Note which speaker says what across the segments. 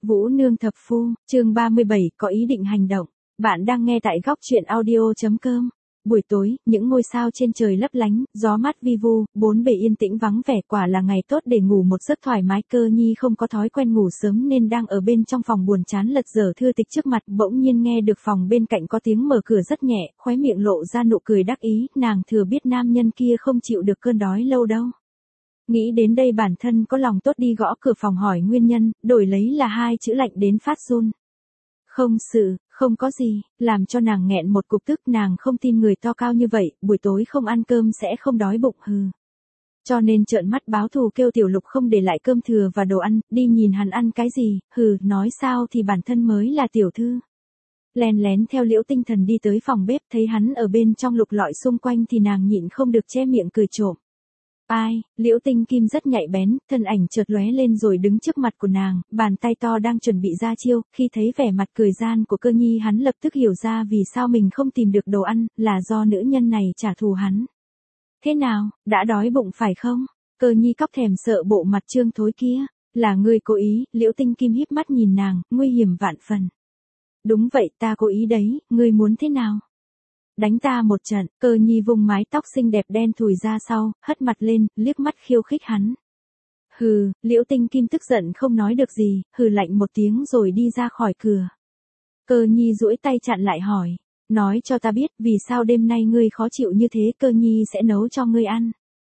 Speaker 1: Vũ Nương Thập Phu, chương 37, có ý định hành động. Bạn đang nghe tại góc truyện audio.com. Buổi tối, những ngôi sao trên trời lấp lánh, gió mát vi vu, bốn bề yên tĩnh vắng vẻ, quả là ngày tốt để ngủ một giấc thoải mái. Cơ Nhi không có thói quen ngủ sớm nên đang ở bên trong phòng buồn chán lật dở thư tịch trước mặt, bỗng nhiên nghe được phòng bên cạnh có tiếng mở cửa rất nhẹ, khóe miệng lộ ra nụ cười đắc ý, nàng thừa biết nam nhân kia không chịu được cơn đói lâu đâu. Nghĩ đến đây bản thân có lòng tốt đi gõ cửa phòng hỏi nguyên nhân, đổi lấy là hai chữ lạnh đến phát run. Không có gì, làm cho nàng nghẹn một cục tức, nàng không tin người to cao như vậy, buổi tối không ăn cơm sẽ không đói bụng hừ. Cho nên trợn mắt báo thù kêu Tiểu Lục không để lại cơm thừa và đồ ăn, đi nhìn hắn ăn cái gì, nói sao thì bản thân mới là tiểu thư. Lén lén theo Liễu Tinh Thần đi tới phòng bếp, thấy hắn ở bên trong lục lọi xung quanh thì nàng nhịn không được che miệng cười trộm. Ai, Liễu Tinh Kim rất nhạy bén, thân ảnh chợt lóe lên rồi đứng trước mặt của nàng, bàn tay to đang chuẩn bị ra chiêu, khi thấy vẻ mặt cười gian của Cơ Nhi hắn lập tức hiểu ra vì sao mình không tìm được đồ ăn, là do nữ nhân này trả thù hắn. Thế nào, đã đói bụng phải không? Cơ Nhi cóc thèm sợ bộ mặt trương thối kia, là ngươi cố ý, Liễu Tinh Kim híp mắt nhìn nàng, nguy hiểm vạn phần. Đúng vậy, ta cố ý đấy, ngươi muốn thế nào? Đánh ta một trận, Cơ Nhi vung mái tóc xinh đẹp đen thùi ra sau, hất mặt lên, liếc mắt khiêu khích hắn. Liễu Tinh Kim tức giận không nói được gì, lạnh một tiếng rồi đi ra khỏi cửa. Cơ Nhi duỗi tay chặn lại hỏi, nói cho ta biết vì sao đêm nay ngươi khó chịu như thế, Cơ Nhi sẽ nấu cho ngươi ăn.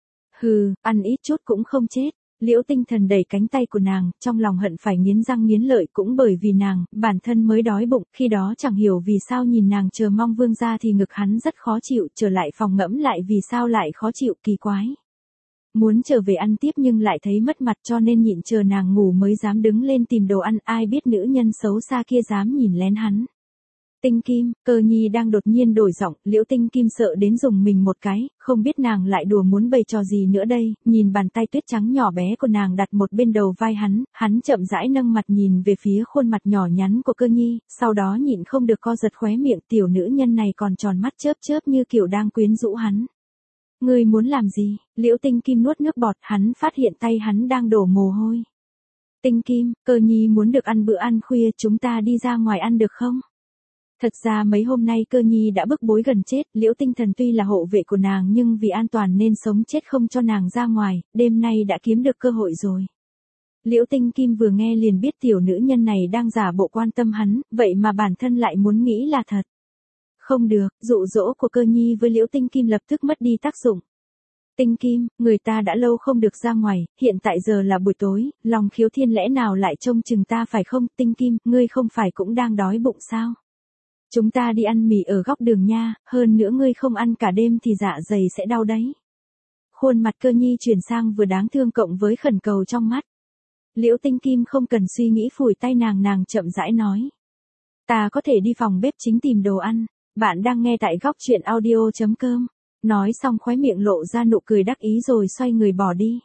Speaker 1: Ăn ít chút cũng không chết. Liễu Tinh Thần đẩy cánh tay của nàng, trong lòng hận phải nghiến răng nghiến lợi, cũng bởi vì nàng, bản thân mới đói bụng, khi đó chẳng hiểu vì sao nhìn nàng chờ mong vương ra thì ngực hắn rất khó chịu, trở lại phòng ngẫm lại vì sao lại khó chịu, kỳ quái. Muốn trở về ăn tiếp nhưng lại thấy mất mặt cho nên nhịn chờ nàng ngủ mới dám đứng lên tìm đồ ăn, ai biết nữ nhân xấu xa kia dám nhìn lén hắn. Tinh Kim, Cơ Nhi đang đột nhiên đổi giọng, Liễu Tinh Kim sợ đến dùng mình một cái, không biết nàng lại đùa muốn bày trò gì nữa đây, nhìn bàn tay tuyết trắng nhỏ bé của nàng đặt một bên đầu vai hắn chậm rãi nâng mặt nhìn về phía khuôn mặt nhỏ nhắn của Cơ Nhi, sau đó nhịn không được co giật khóe miệng, tiểu nữ nhân này còn tròn mắt chớp chớp như kiểu đang quyến rũ hắn. Ngươi muốn làm gì? Liễu Tinh Kim nuốt nước bọt, hắn phát hiện tay hắn đang đổ mồ hôi. Tinh Kim, Cơ Nhi muốn được ăn bữa ăn khuya, chúng ta đi ra ngoài ăn được không? Thật ra mấy hôm nay Cơ Nhi đã bức bối gần chết, Liễu Tinh Thần tuy là hộ vệ của nàng nhưng vì an toàn nên sống chết không cho nàng ra ngoài, đêm nay đã kiếm được cơ hội rồi. Liễu Tinh Kim vừa nghe liền biết tiểu nữ nhân này đang giả bộ quan tâm hắn, vậy mà bản thân lại muốn nghĩ là thật. Không được, dụ dỗ của Cơ Nhi với Liễu Tinh Kim lập tức mất đi tác dụng. Tinh Kim, người ta đã lâu không được ra ngoài, hiện tại giờ là buổi tối, lòng Khiếu Thiên lẽ nào lại trông chừng ta phải không? Tinh Kim, ngươi không phải cũng đang đói bụng sao? Chúng ta đi ăn mì ở góc đường nha, hơn nữa ngươi không ăn cả đêm thì dạ dày sẽ đau đấy. Khuôn mặt Cơ Nhi chuyển sang vừa đáng thương cộng với khẩn cầu trong mắt. Liễu Tinh Kim không cần suy nghĩ phủi tay nàng chậm rãi nói. Ta có thể đi phòng bếp chính tìm đồ ăn, bạn đang nghe tại góc truyện audio.com. Nói xong khóe miệng lộ ra nụ cười đắc ý rồi xoay người bỏ đi.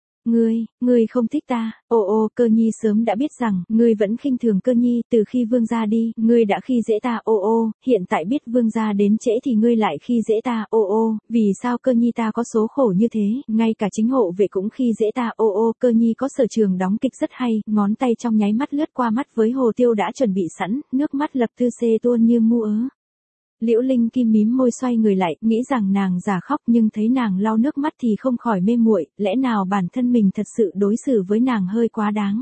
Speaker 1: Ngươi không thích ta, Cơ Nhi sớm đã biết rằng, ngươi vẫn khinh thường Cơ Nhi, từ khi vương gia đi, ngươi đã khi dễ ta, hiện tại biết vương gia đến trễ thì ngươi lại khi dễ ta, vì sao Cơ Nhi ta có số khổ như thế, ngay cả chính hộ vệ cũng khi dễ ta, Cơ Nhi có sở trường đóng kịch rất hay, ngón tay trong nháy mắt lướt qua mắt với hồ tiêu đã chuẩn bị sẵn, nước mắt lập tư xê tuôn như mu ớ. Liễu Linh Kim mím môi xoay người lại, nghĩ rằng nàng giả khóc nhưng thấy nàng lau nước mắt thì không khỏi mê muội, lẽ nào bản thân mình thật sự đối xử với nàng hơi quá đáng.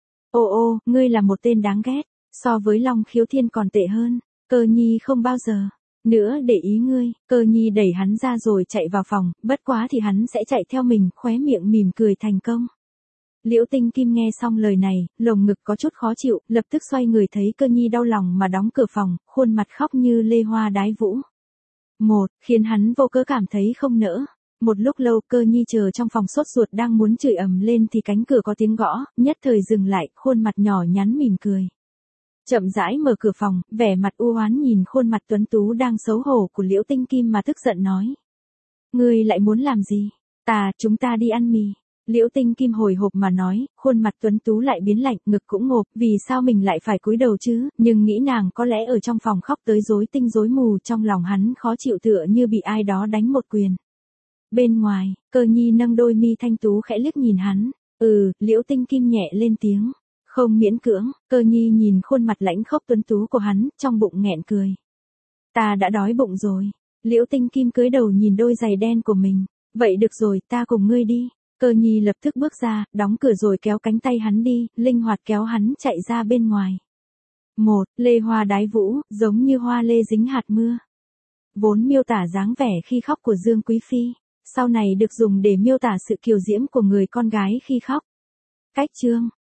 Speaker 1: Ngươi là một tên đáng ghét, so với Long Khiếu Thiên còn tệ hơn, Cơ Nhi không bao giờ nữa để ý ngươi. Cơ Nhi đẩy hắn ra rồi chạy vào phòng, bất quá thì hắn sẽ chạy theo mình, khóe miệng mỉm cười thành công. Liễu Tinh Kim nghe xong lời này, lồng ngực có chút khó chịu, lập tức xoay người thấy Cơ Nhi đau lòng mà đóng cửa phòng, khuôn mặt khóc như lê hoa đái vũ. Khiến hắn vô cớ cảm thấy không nỡ. Một lúc lâu Cơ Nhi chờ trong phòng sốt ruột đang muốn chửi ầm lên thì cánh cửa có tiếng gõ, nhất thời dừng lại, khuôn mặt nhỏ nhắn mỉm cười. Chậm rãi mở cửa phòng, vẻ mặt u oán nhìn khuôn mặt tuấn tú đang xấu hổ của Liễu Tinh Kim mà tức giận nói. Ngươi lại muốn làm gì? Chúng ta đi ăn mì. Liễu Tinh Kim hồi hộp mà nói, khuôn mặt tuấn tú lại biến lạnh, ngực cũng ngộp, vì sao mình lại phải cúi đầu chứ, nhưng nghĩ nàng có lẽ ở trong phòng khóc tới rối tinh rối mù, trong lòng hắn khó chịu tựa như bị ai đó đánh một quyền. Bên ngoài, Cơ Nhi nâng đôi mi thanh tú khẽ liếc nhìn hắn, Liễu Tinh Kim nhẹ lên tiếng, Không miễn cưỡng, Cơ Nhi nhìn khuôn mặt lãnh khốc tuấn tú của hắn, trong bụng nghẹn cười. Ta đã đói bụng rồi. Liễu Tinh Kim cúi đầu nhìn đôi giày đen của mình. Vậy được rồi, ta cùng ngươi đi. Cơ Nhi lập tức bước ra, đóng cửa rồi kéo cánh tay hắn đi, linh hoạt kéo hắn chạy ra bên ngoài. Lê hoa đái vũ, giống như hoa lê dính hạt mưa. Vốn miêu tả dáng vẻ khi khóc của Dương Quý Phi, sau này được dùng để miêu tả sự kiều diễm của người con gái khi khóc. Cách chương